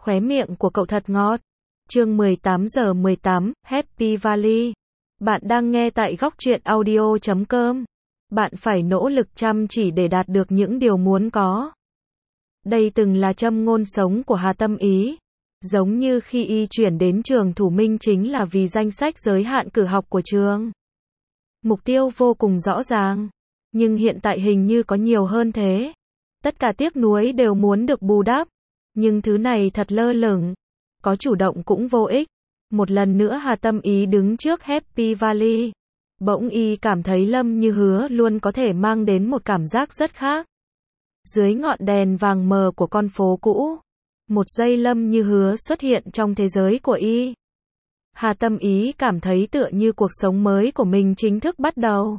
Khóe miệng của cậu thật ngọt. Chương 18:18, Happy Valley. Bạn đang nghe tại góc truyện audio.com. Bạn phải nỗ lực chăm chỉ để đạt được những điều muốn có. Đây từng là châm ngôn sống của Hà Tâm Ý. Giống như khi y chuyển đến trường Thủ Minh chính là vì danh sách giới hạn cử học của trường. Mục tiêu vô cùng rõ ràng. Nhưng hiện tại hình như có nhiều hơn thế. Tất cả tiếc nuối đều muốn được bù đắp. Nhưng thứ này thật lơ lửng. Có chủ động cũng vô ích. Một lần nữa Hà Tâm Ý đứng trước Happy Valley. Bỗng y cảm thấy Lâm Như Hứa luôn có thể mang đến một cảm giác rất khác. Dưới ngọn đèn vàng mờ của con phố cũ, một giây Lâm Như Hứa xuất hiện trong thế giới của y. Hà Tâm Ý cảm thấy tựa như cuộc sống mới của mình chính thức bắt đầu.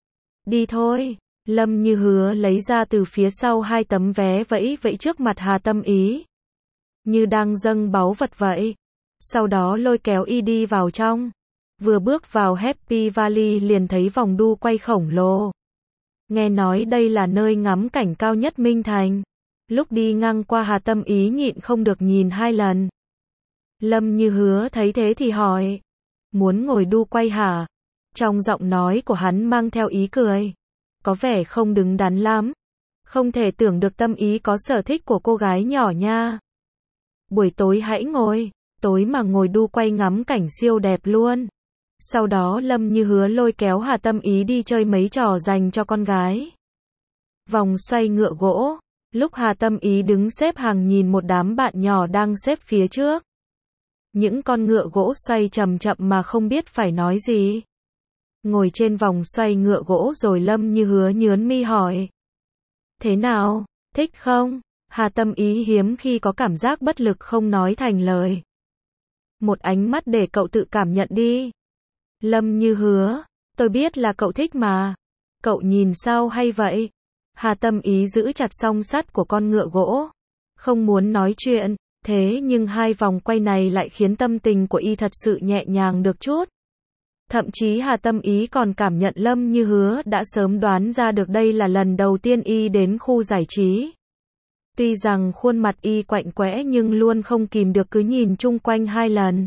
Đi thôi. Lâm Như Hứa lấy ra từ phía sau 2 tấm vé vẫy vẫy trước mặt Hà Tâm Ý. Như đang dâng báu vật vậy. Sau đó lôi kéo y đi vào trong. Vừa bước vào Happy Valley liền thấy vòng đu quay khổng lồ. Nghe nói đây là nơi ngắm cảnh cao nhất Minh Thành. Lúc đi ngang qua Hà Tâm Ý nhịn không được nhìn 2 lần. Lâm Như Hứa thấy thế thì hỏi. Muốn ngồi đu quay hả? Trong giọng nói của hắn mang theo ý cười. Có vẻ không đứng đắn lắm. Không thể tưởng được Tâm Ý có sở thích của cô gái nhỏ nha. Buổi tối hãy ngồi. Tối mà ngồi đu quay ngắm cảnh siêu đẹp luôn. Sau đó Lâm Như Hứa lôi kéo Hà Tâm Ý đi chơi mấy trò dành cho con gái. Vòng xoay ngựa gỗ. Lúc Hà Tâm Ý đứng xếp hàng nhìn một đám bạn nhỏ đang xếp phía trước. Những con ngựa gỗ xoay chậm chậm mà không biết phải nói gì. Ngồi trên vòng xoay ngựa gỗ rồi Lâm Như Hứa nhướng mi hỏi. Thế nào, thích không? Hà Tâm Ý hiếm khi có cảm giác bất lực không nói thành lời. Một ánh mắt để cậu tự cảm nhận đi. Lâm Như Hứa, tôi biết là cậu thích mà. Cậu nhìn sao hay vậy? Hà Tâm Ý giữ chặt song sắt của con ngựa gỗ. Không muốn nói chuyện, thế nhưng 2 vòng quay này lại khiến tâm tình của y thật sự nhẹ nhàng được chút. Thậm chí Hà Tâm Ý còn cảm nhận Lâm Như Hứa đã sớm đoán ra được đây là lần đầu tiên y đến khu giải trí. Tuy rằng khuôn mặt y quạnh quẽ nhưng luôn không kìm được cứ nhìn chung quanh 2 lần.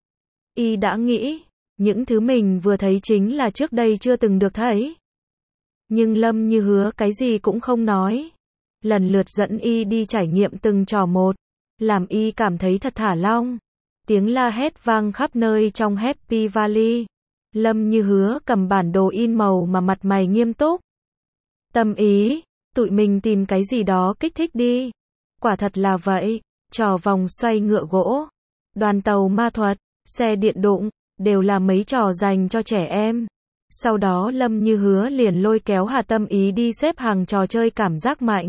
Y đã nghĩ, những thứ mình vừa thấy chính là trước đây chưa từng được thấy. Nhưng Lâm Như Hứa cái gì cũng không nói. Lần lượt dẫn y đi trải nghiệm từng trò một, làm y cảm thấy thật thả lỏng. Tiếng la hét vang khắp nơi trong Happy Valley. Lâm Như Hứa cầm bản đồ in màu mà mặt mày nghiêm túc. Tâm Ý, tụi mình tìm cái gì đó kích thích đi. Quả thật là vậy, trò vòng xoay ngựa gỗ, đoàn tàu ma thuật, xe điện đụng, đều là mấy trò dành cho trẻ em. Sau đó Lâm Như Hứa liền lôi kéo Hà Tâm Ý đi xếp hàng trò chơi cảm giác mạnh.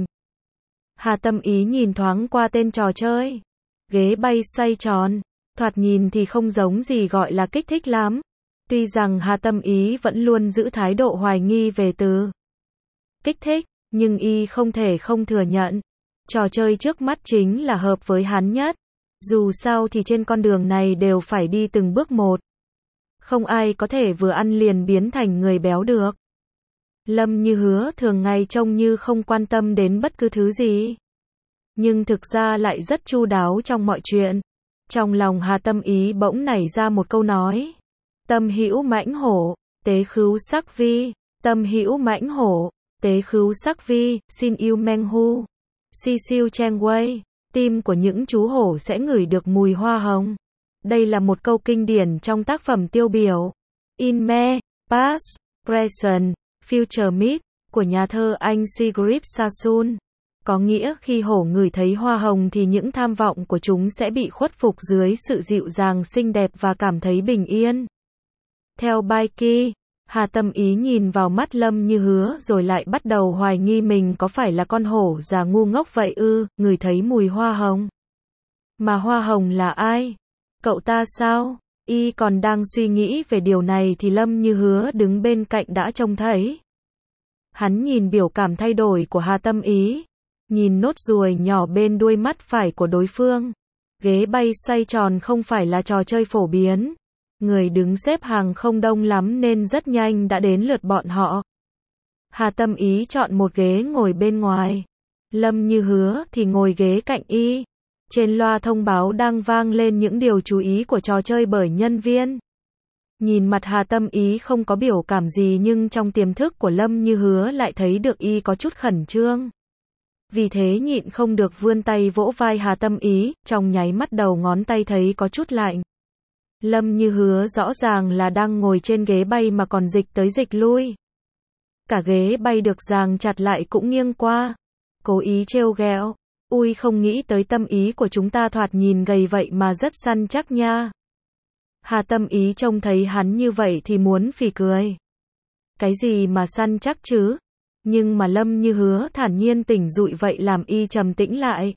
Hà Tâm Ý nhìn thoáng qua tên trò chơi. Ghế bay xoay tròn, thoạt nhìn thì không giống gì gọi là kích thích lắm. Tuy rằng Hà Tâm Ý vẫn luôn giữ thái độ hoài nghi về từ kích thích, nhưng y không thể không thừa nhận. Trò chơi trước mắt chính là hợp với hắn nhất. Dù sao thì trên con đường này đều phải đi từng bước một. Không ai có thể vừa ăn liền biến thành người béo được. Lâm Như Hứa thường ngày trông như không quan tâm đến bất cứ thứ gì. Nhưng thực ra lại rất chu đáo trong mọi chuyện. Trong lòng Hà Tâm Ý bỗng nảy ra một câu nói. Tâm hữu mãnh hổ, tế khứu sắc vi. Tâm hữu mãnh hổ, tế khứu sắc vi, xin yêu meng hu. Si siêu cheng wei. Tim của những chú hổ sẽ ngửi được mùi hoa hồng. Đây là một câu kinh điển trong tác phẩm tiêu biểu In Me, Past, Present, Future Myth của nhà thơ Anh Sigrid Sassoon. Có nghĩa khi hổ ngửi thấy hoa hồng thì những tham vọng của chúng sẽ bị khuất phục dưới sự dịu dàng xinh đẹp và cảm thấy bình yên. Theo Baiki, Hà Tâm Ý nhìn vào mắt Lâm Như Hứa rồi lại bắt đầu hoài nghi mình có phải là con hổ già ngu ngốc vậy ư, ngửi thấy mùi hoa hồng. Mà hoa hồng là ai? Cậu ta sao? Y còn đang suy nghĩ về điều này thì Lâm Như Hứa đứng bên cạnh đã trông thấy. Hắn nhìn biểu cảm thay đổi của Hà Tâm Ý. Nhìn nốt ruồi nhỏ bên đuôi mắt phải của đối phương. Ghế bay xoay tròn không phải là trò chơi phổ biến. Người đứng xếp hàng không đông lắm nên rất nhanh đã đến lượt bọn họ. Hà Tâm Ý chọn một ghế ngồi bên ngoài. Lâm Như Hứa thì ngồi ghế cạnh y. Trên loa thông báo đang vang lên những điều chú ý của trò chơi bởi nhân viên. Nhìn mặt Hà Tâm Ý không có biểu cảm gì nhưng trong tiềm thức của Lâm Như Hứa lại thấy được y có chút khẩn trương. Vì thế nhịn không được vươn tay vỗ vai Hà Tâm Ý, trong nháy mắt đầu ngón tay thấy có chút lạnh. Lâm Như Hứa rõ ràng là đang ngồi trên ghế bay mà còn dịch tới dịch lui. Cả ghế bay được dàng chặt lại cũng nghiêng qua. Cố ý trêu ghẹo. Ui, không nghĩ tới Tâm Ý của chúng ta thoạt nhìn gầy vậy mà rất săn chắc nha. Hà Tâm Ý trông thấy hắn như vậy thì muốn phì cười. Cái gì mà săn chắc chứ? Nhưng mà Lâm Như Hứa thản nhiên tỉnh dụi vậy làm y trầm tĩnh lại.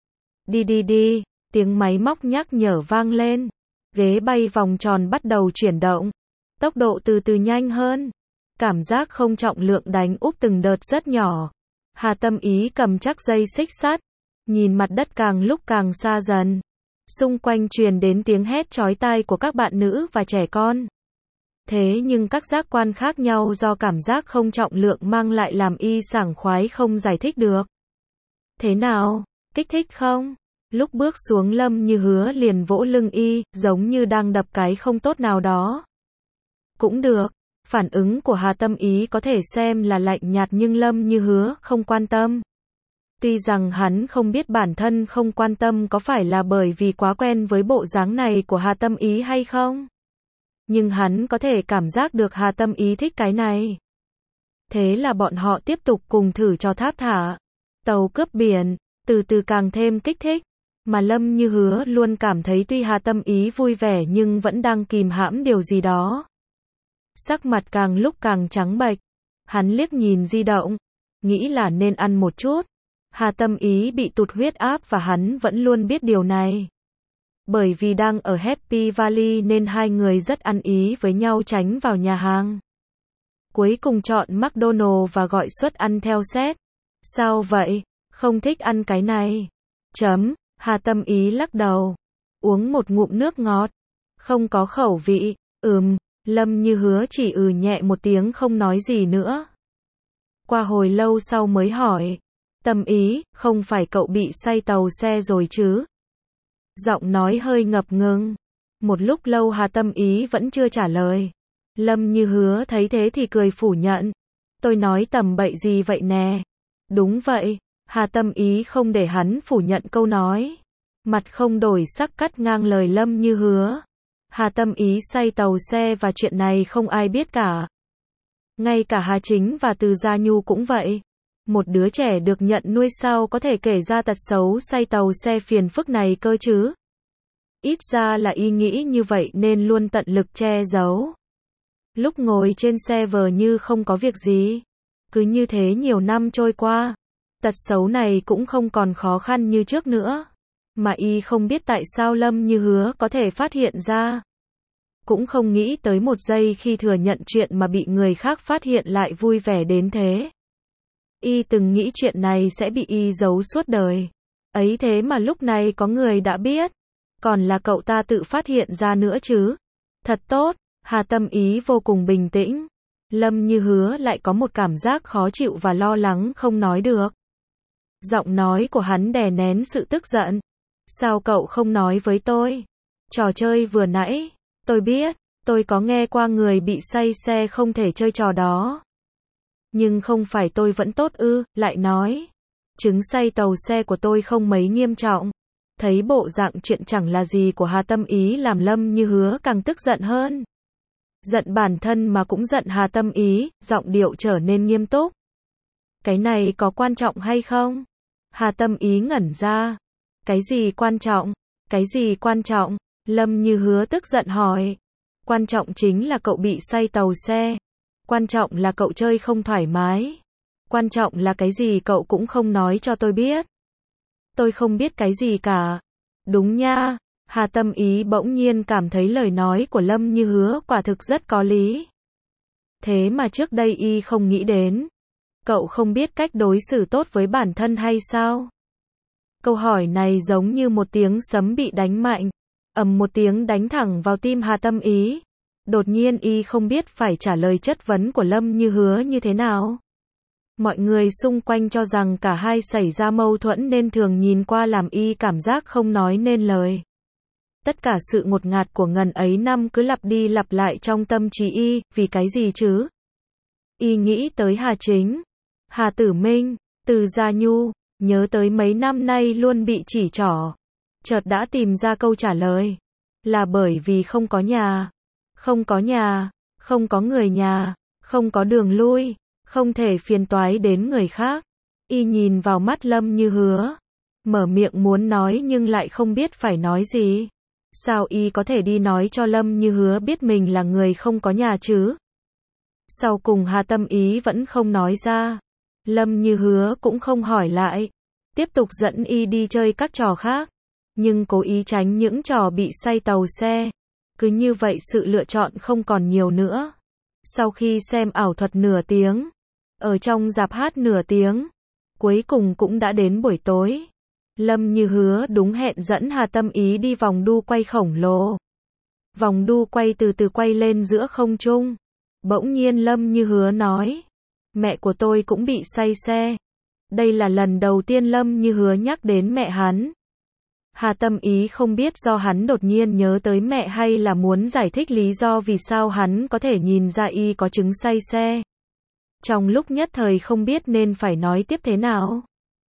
Đi đi đi, tiếng máy móc nhắc nhở vang lên. Ghế bay vòng tròn bắt đầu chuyển động. Tốc độ từ từ nhanh hơn. Cảm giác không trọng lượng đánh úp từng đợt rất nhỏ. Hà Tâm Ý cầm chắc dây xích sắt. Nhìn mặt đất càng lúc càng xa dần. Xung quanh truyền đến tiếng hét chói tai của các bạn nữ và trẻ con. Thế nhưng các giác quan khác nhau do cảm giác không trọng lượng mang lại làm y sảng khoái không giải thích được. Thế nào? Kích thích không? Lúc bước xuống Lâm Như Hứa liền vỗ lưng y, giống như đang đập cái không tốt nào đó. Cũng được. Phản ứng của Hà Tâm Ý có thể xem là lạnh nhạt nhưng Lâm Như Hứa không quan tâm. Tuy rằng hắn không biết bản thân không quan tâm có phải là bởi vì quá quen với bộ dáng này của Hà Tâm Ý hay không. Nhưng hắn có thể cảm giác được Hà Tâm Ý thích cái này. Thế là bọn họ tiếp tục cùng thử trò tháp thả. Tàu cướp biển, từ từ càng thêm kích thích. Mà Lâm Như Hứa luôn cảm thấy tuy Hà Tâm Ý vui vẻ nhưng vẫn đang kìm hãm điều gì đó. Sắc mặt càng lúc càng trắng bệch. Hắn liếc nhìn di động. Nghĩ là nên ăn một chút. Hà Tâm Ý bị tụt huyết áp và hắn vẫn luôn biết điều này. Bởi vì đang ở Happy Valley nên hai người rất ăn ý với nhau tránh vào nhà hàng. Cuối cùng chọn McDonald's và gọi suất ăn theo set. Sao vậy? Không thích ăn cái này. Hà Tâm Ý lắc đầu. Uống một ngụm nước ngọt. Không có khẩu vị. Lâm Như Hứa chỉ nhẹ một tiếng không nói gì nữa. Qua hồi lâu sau mới hỏi. Tâm Ý, không phải cậu bị say tàu xe rồi chứ? Giọng nói hơi ngập ngừng. Một lúc lâu Hà Tâm Ý vẫn chưa trả lời. Lâm Như Hứa thấy thế thì cười phủ nhận. Tôi nói tầm bậy gì vậy nè? Đúng vậy. Hà Tâm Ý không để hắn phủ nhận câu nói. Mặt không đổi sắc cắt ngang lời Lâm Như Hứa. Hà Tâm Ý say tàu xe và chuyện này không ai biết cả. Ngay cả Hà Chính và Từ Gia Nhu cũng vậy. Một đứa trẻ được nhận nuôi sao có thể kể ra tật xấu say tàu xe phiền phức này cơ chứ? Ít ra là y nghĩ như vậy nên luôn tận lực che giấu. Lúc ngồi trên xe vờ như không có việc gì. Cứ như thế nhiều năm trôi qua. Tật xấu này cũng không còn khó khăn như trước nữa. Mà y không biết tại sao Lâm Như Hứa có thể phát hiện ra. Cũng không nghĩ tới một giây khi thừa nhận chuyện mà bị người khác phát hiện lại vui vẻ đến thế. Y từng nghĩ chuyện này sẽ bị y giấu suốt đời. Ấy thế mà lúc này có người đã biết. Còn là cậu ta tự phát hiện ra nữa chứ. Thật tốt. Hà Tâm Ý vô cùng bình tĩnh. Lâm Như Hứa lại có một cảm giác khó chịu và lo lắng không nói được. Giọng nói của hắn đè nén sự tức giận. Sao cậu không nói với tôi? Trò chơi vừa nãy, tôi biết, tôi có nghe qua người bị say xe không thể chơi trò đó. Nhưng không phải tôi vẫn tốt ư, lại nói. Chứng say tàu xe của tôi không mấy nghiêm trọng. Thấy bộ dạng chuyện chẳng là gì của Hà Tâm Ý làm Lâm Như Hứa càng tức giận hơn. Giận bản thân mà cũng giận Hà Tâm Ý, giọng điệu trở nên nghiêm túc. Cái này có quan trọng hay không? Hà Tâm Ý ngẩn ra. Cái gì quan trọng? Cái gì quan trọng? Lâm Như Hứa tức giận hỏi. Quan trọng chính là cậu bị say tàu xe. Quan trọng là cậu chơi không thoải mái. Quan trọng là cái gì cậu cũng không nói cho tôi biết. Tôi không biết cái gì cả. Đúng nha. Hà Tâm Ý bỗng nhiên cảm thấy lời nói của Lâm Như Hứa quả thực rất có lý. Thế mà trước đây y không nghĩ đến. Cậu không biết cách đối xử tốt với bản thân hay sao? Câu hỏi này giống như một tiếng sấm bị đánh mạnh. Ầm một tiếng đánh thẳng vào tim Hà Tâm Ý. Đột nhiên y không biết phải trả lời chất vấn của Lâm Như Hứa như thế nào. Mọi người xung quanh cho rằng cả hai xảy ra mâu thuẫn nên thường nhìn qua làm y cảm giác không nói nên lời. Tất cả sự ngột ngạt của ngần ấy năm cứ lặp đi lặp lại trong tâm trí y, vì cái gì chứ? Y nghĩ tới Hà Chính, Hà Tử Minh, Từ Gia Nhu, nhớ tới mấy năm nay luôn bị chỉ trỏ. Chợt đã tìm ra câu trả lời. Là bởi vì không có nhà. Không có nhà, không có người nhà, không có đường lui, không thể phiền toái đến người khác. Y nhìn vào mắt Lâm Như Hứa, mở miệng muốn nói nhưng lại không biết phải nói gì. Sao y có thể đi nói cho Lâm Như Hứa biết mình là người không có nhà chứ? Sau cùng Hà Tâm Ý vẫn không nói ra. Lâm Như Hứa cũng không hỏi lại. Tiếp tục dẫn y đi chơi các trò khác. Nhưng cố ý tránh những trò bị say tàu xe. Cứ như vậy sự lựa chọn không còn nhiều nữa. Sau khi xem ảo thuật nửa tiếng, ở trong rạp hát nửa tiếng, cuối cùng cũng đã đến buổi tối. Lâm Như Hứa đúng hẹn dẫn Hà Tâm Ý đi vòng đu quay khổng lồ. Vòng đu quay từ từ quay lên giữa không trung. Bỗng nhiên Lâm Như Hứa nói, mẹ của tôi cũng bị say xe. Đây là lần đầu tiên Lâm Như Hứa nhắc đến mẹ hắn. Hà Tâm Ý không biết do hắn đột nhiên nhớ tới mẹ hay là muốn giải thích lý do vì sao hắn có thể nhìn ra y có chứng say xe. Trong lúc nhất thời không biết nên phải nói tiếp thế nào.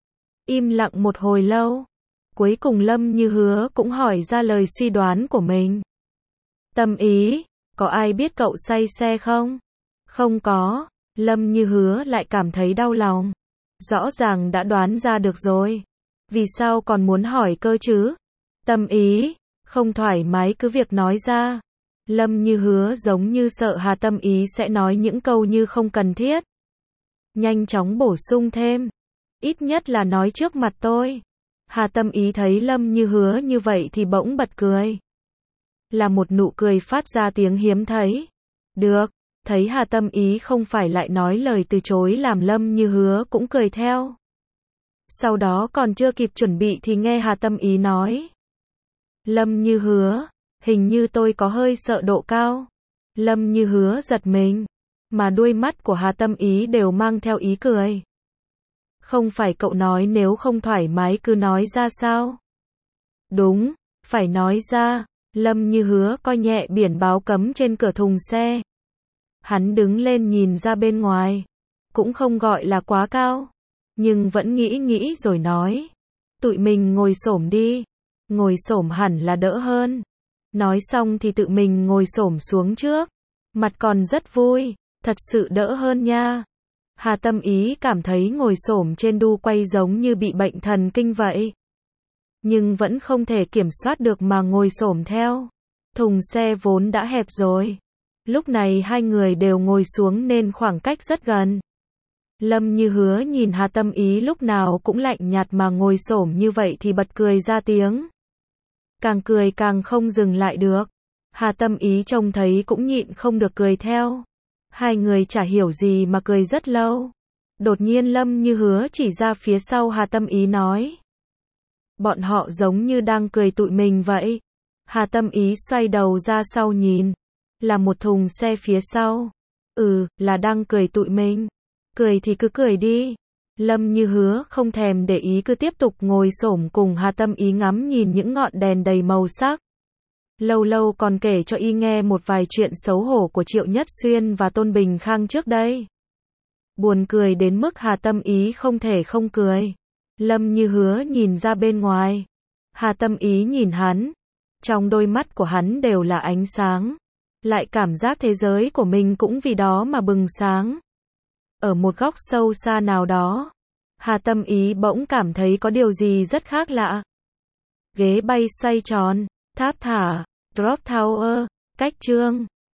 Im lặng một hồi lâu. Cuối cùng Lâm Như Hứa cũng hỏi ra lời suy đoán của mình. Tâm Ý, có ai biết cậu say xe không? Không có. Lâm Như Hứa lại cảm thấy đau lòng. Rõ ràng đã đoán ra được rồi. Vì sao còn muốn hỏi cơ chứ? Tâm Ý, không thoải mái cứ việc nói ra. Lâm Như Hứa giống như sợ Hà Tâm Ý sẽ nói những câu như không cần thiết. Nhanh chóng bổ sung thêm. Ít nhất là nói trước mặt tôi. Hà Tâm Ý thấy Lâm Như Hứa như vậy thì bỗng bật cười. Là một nụ cười phát ra tiếng hiếm thấy. Được, thấy Hà Tâm Ý không phải lại nói lời từ chối làm Lâm Như Hứa cũng cười theo. Sau đó còn chưa kịp chuẩn bị thì nghe Hà Tâm Ý nói. Lâm Như Hứa, hình như tôi có hơi sợ độ cao. Lâm Như Hứa giật mình, mà đuôi mắt của Hà Tâm Ý đều mang theo ý cười. Không phải cậu nói nếu không thoải mái cứ nói ra sao? Đúng, phải nói ra. Lâm Như Hứa coi nhẹ biển báo cấm trên cửa thùng xe. Hắn đứng lên nhìn ra bên ngoài. Cũng không gọi là quá cao. Nhưng vẫn nghĩ rồi nói. Tụi mình ngồi xổm đi. Ngồi xổm hẳn là đỡ hơn. Nói xong thì tự mình ngồi xổm xuống trước. Mặt còn rất vui. Thật sự đỡ hơn nha. Hà Tâm Ý cảm thấy ngồi xổm trên đu quay giống như bị bệnh thần kinh vậy. Nhưng vẫn không thể kiểm soát được mà ngồi xổm theo. Thùng xe vốn đã hẹp rồi. Lúc này hai người đều ngồi xuống nên khoảng cách rất gần. Lâm Như Hứa nhìn Hà Tâm Ý lúc nào cũng lạnh nhạt mà ngồi xổm như vậy thì bật cười ra tiếng. Càng cười càng không dừng lại được. Hà Tâm Ý trông thấy cũng nhịn không được cười theo. Hai người chả hiểu gì mà cười rất lâu. Đột nhiên Lâm Như Hứa chỉ ra phía sau Hà Tâm Ý nói. Bọn họ giống như đang cười tụi mình vậy. Hà Tâm Ý xoay đầu ra sau nhìn. Là một thùng xe phía sau. Là đang cười tụi mình. Cười thì cứ cười đi. Lâm Như Hứa không thèm để ý cứ tiếp tục ngồi xổm cùng Hà Tâm Ý ngắm nhìn những ngọn đèn đầy màu sắc. Lâu lâu còn kể cho y nghe một vài chuyện xấu hổ của Triệu Nhất Xuyên và Tôn Bình Khang trước đây. Buồn cười đến mức Hà Tâm Ý không thể không cười. Lâm Như Hứa nhìn ra bên ngoài. Hà Tâm Ý nhìn hắn. Trong đôi mắt của hắn đều là ánh sáng. Lại cảm giác thế giới của mình cũng vì đó mà bừng sáng. Ở một góc sâu xa nào đó, Hà Tâm Ý bỗng cảm thấy có điều gì rất khác lạ. Ghế bay xoay tròn, tháp thả, drop tower, cách chương.